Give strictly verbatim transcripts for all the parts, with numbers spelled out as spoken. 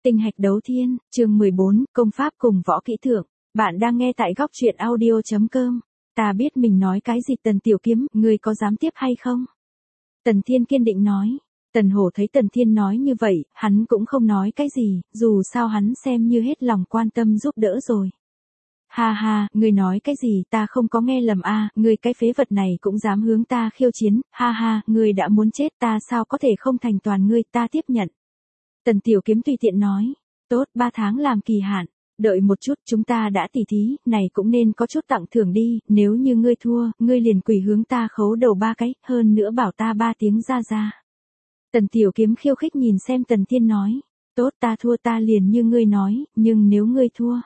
Tinh hạch đấu thiên, chương mười bốn, công pháp cùng võ kỹ thượng. Bạn đang nghe tại góc truyện audio chấm com. Ta biết mình nói cái gì Tần Tiểu Kiếm, ngươi có dám tiếp hay không? Tần Thiên kiên định nói. Tần Hổ thấy Tần Thiên nói như vậy, hắn cũng không nói cái gì, dù sao hắn xem như hết lòng quan tâm giúp đỡ rồi. Ha ha, ngươi nói cái gì ta không có nghe lầm a, à, ngươi cái phế vật này cũng dám hướng ta khiêu chiến, ha ha, ngươi đã muốn chết ta sao có thể không thành toàn ngươi, ta tiếp nhận. Tần Tiểu Kiếm tùy tiện nói, tốt, ba tháng làm kỳ hạn, đợi một chút chúng ta đã tỉ thí, này cũng nên có chút tặng thưởng đi, nếu như ngươi thua, ngươi liền quỳ hướng ta khấu đầu ba cái, hơn nữa bảo ta ba tiếng ra ra. Tần Tiểu Kiếm khiêu khích nhìn xem Tần Thiên nói, tốt ta thua ta liền như ngươi nói, nhưng nếu ngươi thua.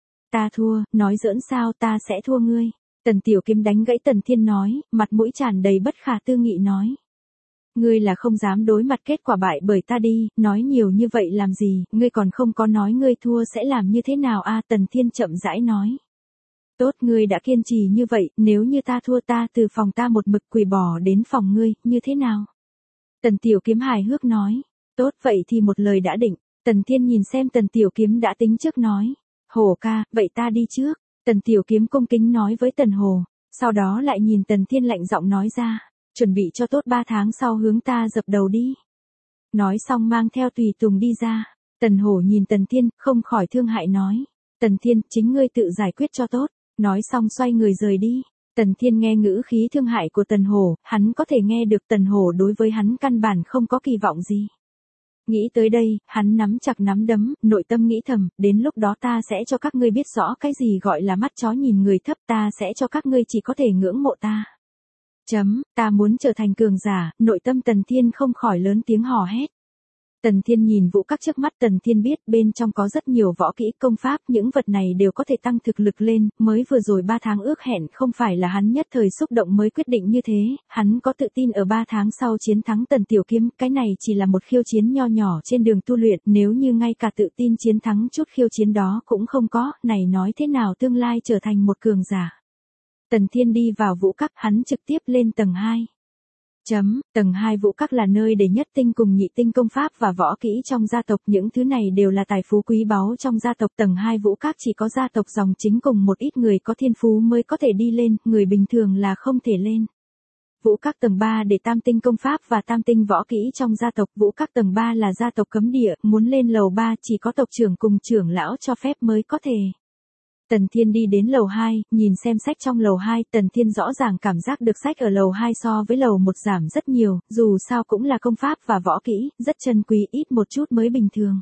Ta thua, nói giỡn sao ta sẽ thua ngươi. Tần Tiểu Kiếm đánh gãy Tần Thiên nói, mặt mũi tràn đầy bất khả tư nghị nói. Ngươi là không dám đối mặt kết quả bại bởi ta đi, nói nhiều như vậy làm gì, ngươi còn không có nói ngươi thua sẽ làm như thế nào a à, Tần Thiên chậm rãi nói. Tốt ngươi đã kiên trì như vậy, nếu như ta thua ta từ phòng ta một mực quỳ bỏ đến phòng ngươi, như thế nào? Tần Tiểu Kiếm hài hước nói. Tốt vậy thì một lời đã định, Tần Thiên nhìn xem Tần Tiểu Kiếm đã tính trước nói. Hổ ca, vậy ta đi trước, Tần Tiểu Kiếm cung kính nói với Tần Hồ, sau đó lại nhìn Tần Thiên lạnh giọng nói ra. Chuẩn bị cho tốt ba tháng sau hướng ta dập đầu đi. Nói xong mang theo tùy tùng đi ra. Tần Hổ nhìn Tần Thiên, không khỏi thương hại nói. Tần Thiên, chính ngươi tự giải quyết cho tốt. Nói xong xoay người rời đi. Tần Thiên nghe ngữ khí thương hại của Tần Hổ, hắn có thể nghe được Tần Hổ đối với hắn căn bản không có kỳ vọng gì. Nghĩ tới đây, hắn nắm chặt nắm đấm, nội tâm nghĩ thầm, đến lúc đó ta sẽ cho các ngươi biết rõ cái gì gọi là mắt chó nhìn người thấp, ta sẽ cho các ngươi chỉ có thể ngưỡng mộ ta. Chấm, ta muốn trở thành cường giả, nội tâm Tần Thiên không khỏi lớn tiếng hò hét. Tần Thiên nhìn Vũ Các trước mắt Tần Thiên biết bên trong có rất nhiều võ kỹ công pháp, những vật này đều có thể tăng thực lực lên, mới vừa rồi ba tháng ước hẹn không phải là hắn nhất thời xúc động mới quyết định như thế, hắn có tự tin ở ba tháng sau chiến thắng Tần Tiểu Kiếm, cái này chỉ là một khiêu chiến nho nhỏ trên đường tu luyện, nếu như ngay cả tự tin chiến thắng chút khiêu chiến đó cũng không có, này nói thế nào tương lai trở thành một cường giả. Tần Thiên đi vào Vũ Các, hắn trực tiếp lên tầng hai. Chấm, tầng hai Vũ Các là nơi để nhất tinh cùng nhị tinh công pháp và võ kỹ trong gia tộc, những thứ này đều là tài phú quý báu trong gia tộc. Tầng hai Vũ Các chỉ có gia tộc dòng chính cùng một ít người có thiên phú mới có thể đi lên, người bình thường là không thể lên. Vũ Các tầng ba để tam tinh công pháp và tam tinh võ kỹ trong gia tộc. Vũ Các tầng ba là gia tộc cấm địa, muốn lên lầu ba chỉ có tộc trưởng cùng trưởng lão cho phép mới có thể. Tần Thiên đi đến lầu hai, nhìn xem sách trong lầu hai, Tần Thiên rõ ràng cảm giác được sách ở lầu hai so với lầu một giảm rất nhiều, dù sao cũng là công pháp và võ kỹ, rất chân quý, ít một chút mới bình thường.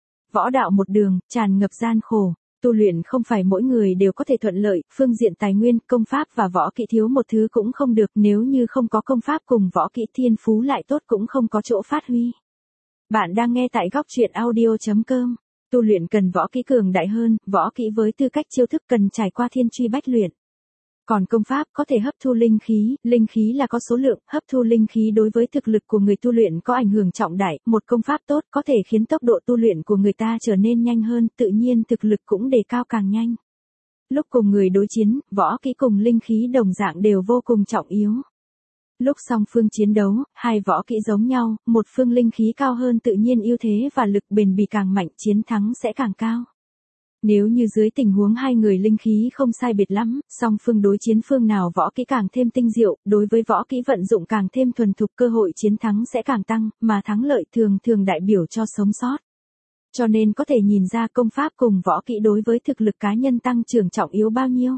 Võ đạo một đường, tràn ngập gian khổ, tu luyện không phải mỗi người đều có thể thuận lợi, phương diện tài nguyên, công pháp và võ kỹ thiếu một thứ cũng không được, nếu như không có công pháp cùng võ kỹ thiên phú lại tốt cũng không có chỗ phát huy. Bạn đang nghe tại góc truyện audio chấm com. Tu luyện cần võ kỹ cường đại hơn, võ kỹ với tư cách chiêu thức cần trải qua thiên truy bách luyện. Còn công pháp có thể hấp thu linh khí, linh khí là có số lượng, hấp thu linh khí đối với thực lực của người tu luyện có ảnh hưởng trọng đại, một công pháp tốt có thể khiến tốc độ tu luyện của người ta trở nên nhanh hơn, tự nhiên thực lực cũng đề cao càng nhanh. Lúc cùng người đối chiến, võ kỹ cùng linh khí đồng dạng đều vô cùng trọng yếu. Lúc song phương chiến đấu, hai võ kỹ giống nhau, một phương linh khí cao hơn tự nhiên ưu thế và lực bền bỉ càng mạnh, chiến thắng sẽ càng cao. Nếu như dưới tình huống hai người linh khí không sai biệt lắm, song phương đối chiến phương nào võ kỹ càng thêm tinh diệu, đối với võ kỹ vận dụng càng thêm thuần thục, cơ hội chiến thắng sẽ càng tăng, mà thắng lợi thường thường đại biểu cho sống sót. Cho nên có thể nhìn ra công pháp cùng võ kỹ đối với thực lực cá nhân tăng trưởng trọng yếu bao nhiêu.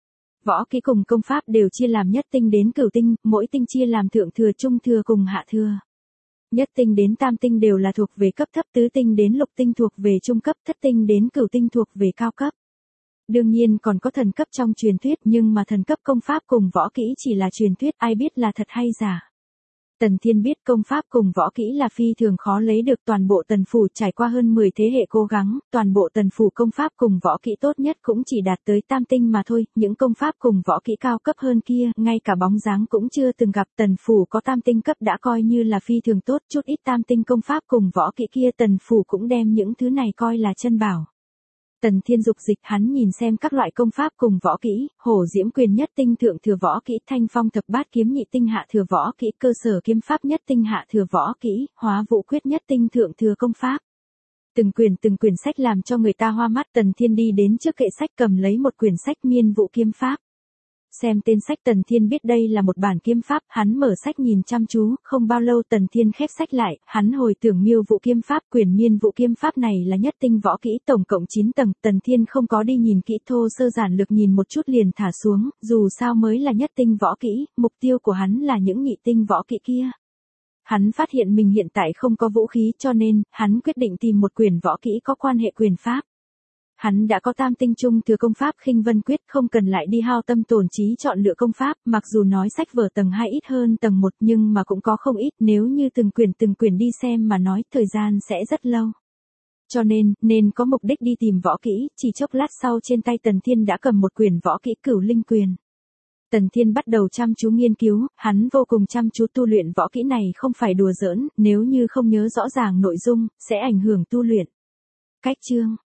Võ kỹ cùng công pháp đều chia làm nhất tinh đến cửu tinh, mỗi tinh chia làm thượng thừa, trung thừa cùng hạ thừa. Nhất tinh đến tam tinh đều là thuộc về cấp thấp, tứ tinh đến lục tinh thuộc về trung cấp, thất tinh đến cửu tinh thuộc về cao cấp. Đương nhiên còn có thần cấp trong truyền thuyết, nhưng mà thần cấp công pháp cùng võ kỹ chỉ là truyền thuyết, ai biết là thật hay giả. Tần Thiên biết công pháp cùng võ kỹ là phi thường khó lấy được, toàn bộ Tần phủ trải qua hơn mười thế hệ cố gắng, toàn bộ Tần phủ công pháp cùng võ kỹ tốt nhất cũng chỉ đạt tới tam tinh mà thôi, những công pháp cùng võ kỹ cao cấp hơn kia, ngay cả bóng dáng cũng chưa từng gặp. Tần phủ có tam tinh cấp đã coi như là phi thường tốt, chút ít tam tinh công pháp cùng võ kỹ kia Tần phủ cũng đem những thứ này coi là chân bảo. Tần Thiên dục dịch, hắn nhìn xem các loại công pháp cùng võ kỹ, Hổ Diễm Quyền nhất tinh thượng thừa võ kỹ, Thanh Phong Thập Bát Kiếm nhị tinh hạ thừa võ kỹ, Cơ Sở Kiếm Pháp nhất tinh hạ thừa võ kỹ, Hóa Vũ Quyết nhất tinh thượng thừa công pháp. Từng quyển từng quyển sách làm cho người ta hoa mắt. Tần Thiên đi đến trước kệ sách cầm lấy một quyển sách Miên Vũ Kiếm Pháp. Xem tên sách Tần Thiên biết đây là một bản kiếm pháp, hắn mở sách nhìn chăm chú, không bao lâu Tần Thiên khép sách lại, hắn hồi tưởng Miêu Vũ Kiếm Pháp, quyển Miên Vũ Kiếm Pháp này là nhất tinh võ kỹ tổng cộng chín tầng, Tần Thiên không có đi nhìn kỹ thô sơ giản lược nhìn một chút liền thả xuống, dù sao mới là nhất tinh võ kỹ, mục tiêu của hắn là những nhị tinh võ kỹ kia. Hắn phát hiện mình hiện tại không có vũ khí cho nên, hắn quyết định tìm một quyển võ kỹ có quan hệ quyền pháp. Hắn đã có tam tinh trung thừa công pháp Khinh Vân Quyết, không cần lại đi hao tâm tổn trí chọn lựa công pháp, mặc dù nói sách vở tầng hai ít hơn tầng một nhưng mà cũng có không ít, nếu như từng quyển từng quyển đi xem mà nói thời gian sẽ rất lâu. Cho nên, nên có mục đích đi tìm võ kỹ, chỉ chốc lát sau trên tay Tần Thiên đã cầm một quyển võ kỹ Cửu Linh Quyền. Tần Thiên bắt đầu chăm chú nghiên cứu, hắn vô cùng chăm chú tu luyện võ kỹ này không phải đùa giỡn, nếu như không nhớ rõ ràng nội dung, sẽ ảnh hưởng tu luyện. Cách chương